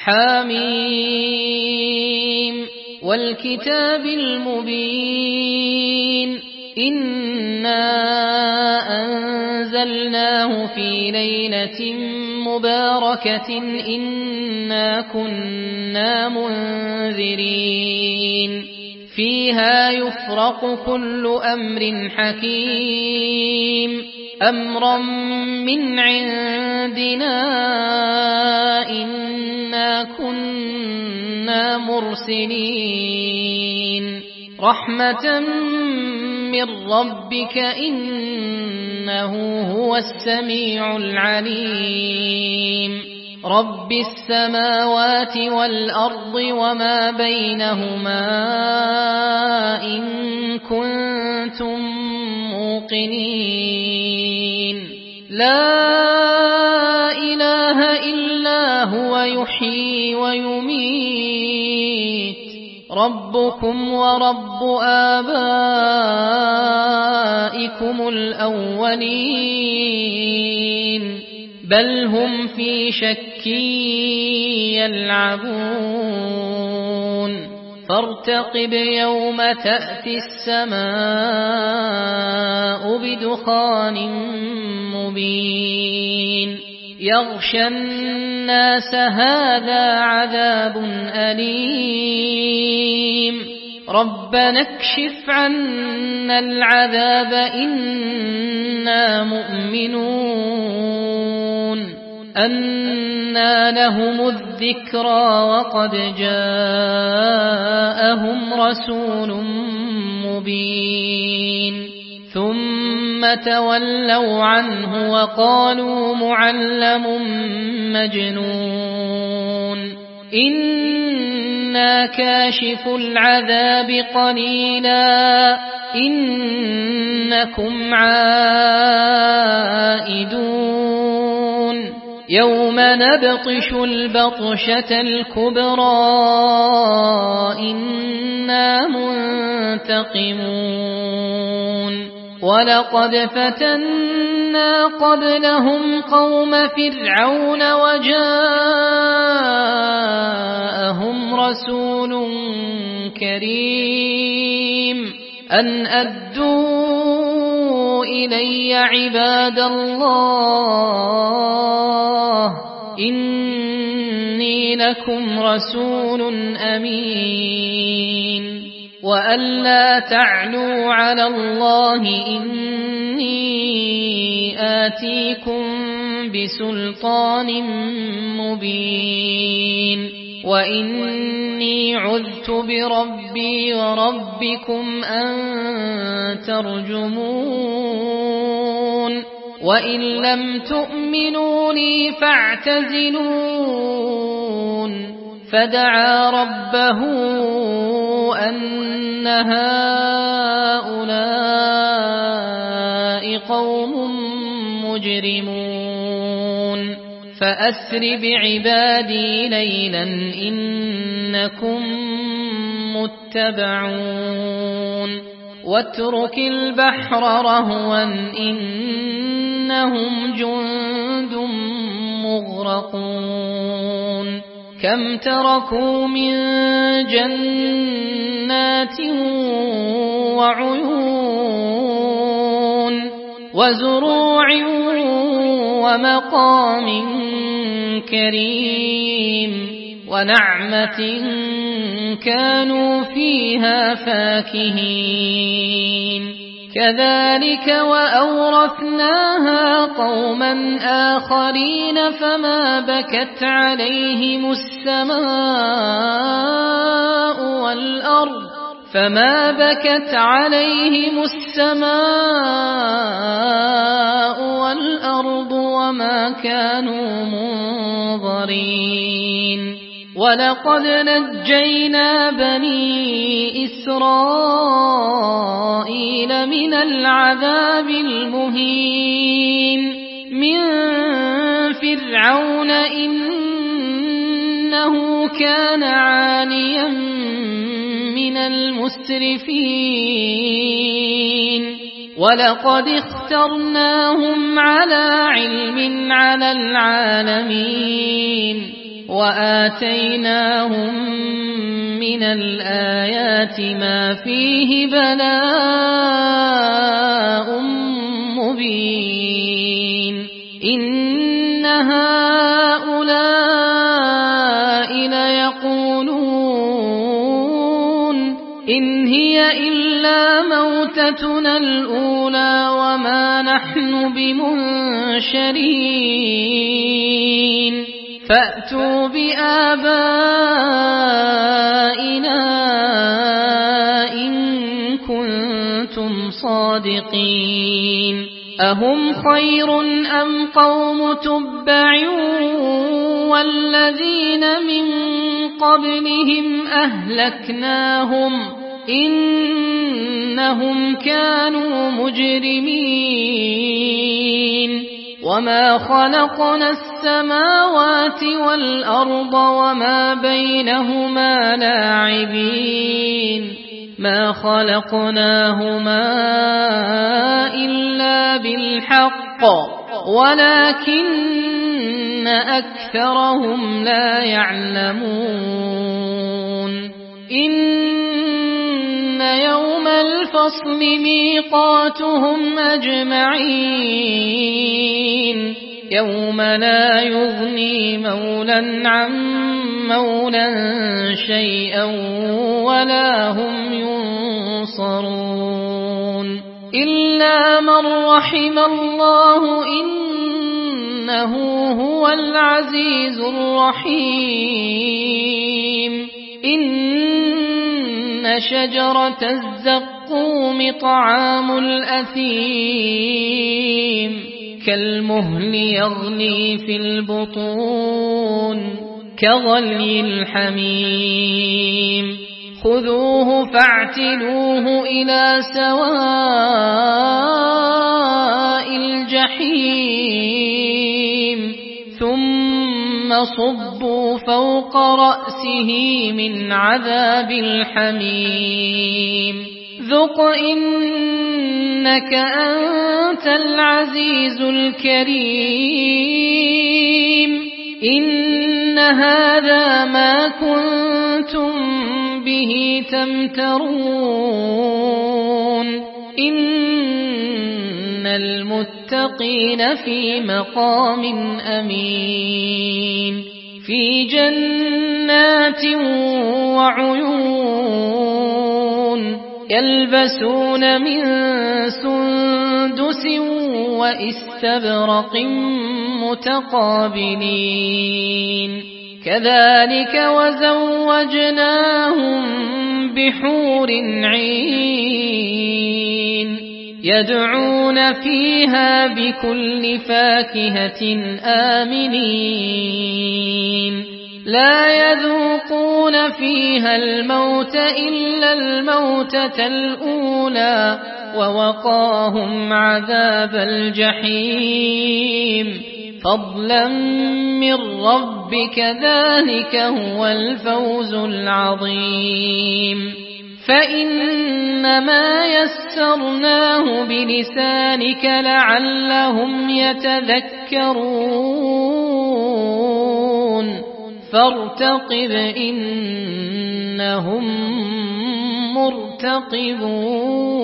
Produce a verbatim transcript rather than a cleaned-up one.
حميم والكتاب المبين إنا أنزلناه في ليلة مباركة إنا كنا منذرين فيها يفرق كل أمر حكيم أمرا من عندنا إنا كنا مرسلين رحمة من ربك إنه هو السميع العليم رب السماوات والأرض وما بينهما إن كنتم موقنين لا إله إلا هو يحيي ويميت ربكم ورب آبائكم الأولين بل هم في شك يلعبون فارتقب يوم تأتي السماء بدخان مبين يغشى الناس هذا عذاب أليم ربنا اكشف عنا العذاب إنا مؤمنون أنى لهم الذكرى وقد جاءهم رسول مبين ثم تولوا عنه وقالوا معلم مجنون إنا كاشف العذاب قليلا إنكم عائدون يوم نبطش البطشة الكبرى إنا منتقمون ولقد فتنا قبلهم قوم فرعون وجاءهم رسول كريم أن أدوا إلي عباد الله إني لكم رسول أمين وأن لا تعلوا على الله إني آتيكم بسلطان مبين وإني عذت بربي وربكم أن ترجمون وإن لم تؤمنوا لي فاعتزلون فدعا ربه أن هؤلاء قوم مجرمون فأسر بعبادي ليلا إنكم متبعون واترك البحر رهوا إنهم جند مغرقون كم تركوا من جنات وعيون وزروع ومقام كريم ونعمة كانوا فيها فاكهين كذلك وأورثناها قوما آخرين فما بكت عليهم السماء والأرض فما بكت عليهم السماء والأرض وما كانوا منظرين ولقد نجينا بني إسرائيل من العذاب المهين من فرعون إنه كان عاليا من المسرفين ولقد اخترناهم على علم على العالمين وآتيناهم من الآيات ما فيه بلاء مبين إن هؤلاء ليقولون إن هي إلا موتتنا الأولى وما نحن بمنشرين فأتوا بآبائنا إن كنتم صادقين أهم خير أم قوم تبع والذين من قبلهم أهلكناهم إنهم كانوا مجرمين وما خلقنا السماوات والأرض وما بينهما لاعبين ما خلقناهما إلا بالحق ولكن أكثرهم لا يعلمون إن يوم الفصل ميقاتهم أجمعين يوم لا يغني مولى عن مولى شيئا ولا هم ينصرون إلا من رحم الله إنه هو العزيز الرحيم إن شجرة الزقوم طعام الأثيم كالمهل يغلي في البطون كغلي الحميم خذوه فاعتلوه إلى سواء الجحيم ثم صبوا فوق رأسه من عذاب الحميم ذق إنك أنت العزيز الكريم إن هذا ما كنتم به تمترون إن المتقين في مقام أمين في جنات وعيون يلبسون من سندس وإستبرق متقابلين كذلك وزوجناهم بحور عين يدعون فيها بكل فاكهة آمنين لا يذوقون فيها الموت إلا الموتة الأولى ووقاهم عذاب الجحيم فضلا من ربك ذلك هو الفوز العظيم فإنما يسرناه بلسانك لعلهم يتذكرون فارتقب إنهم مرتقبون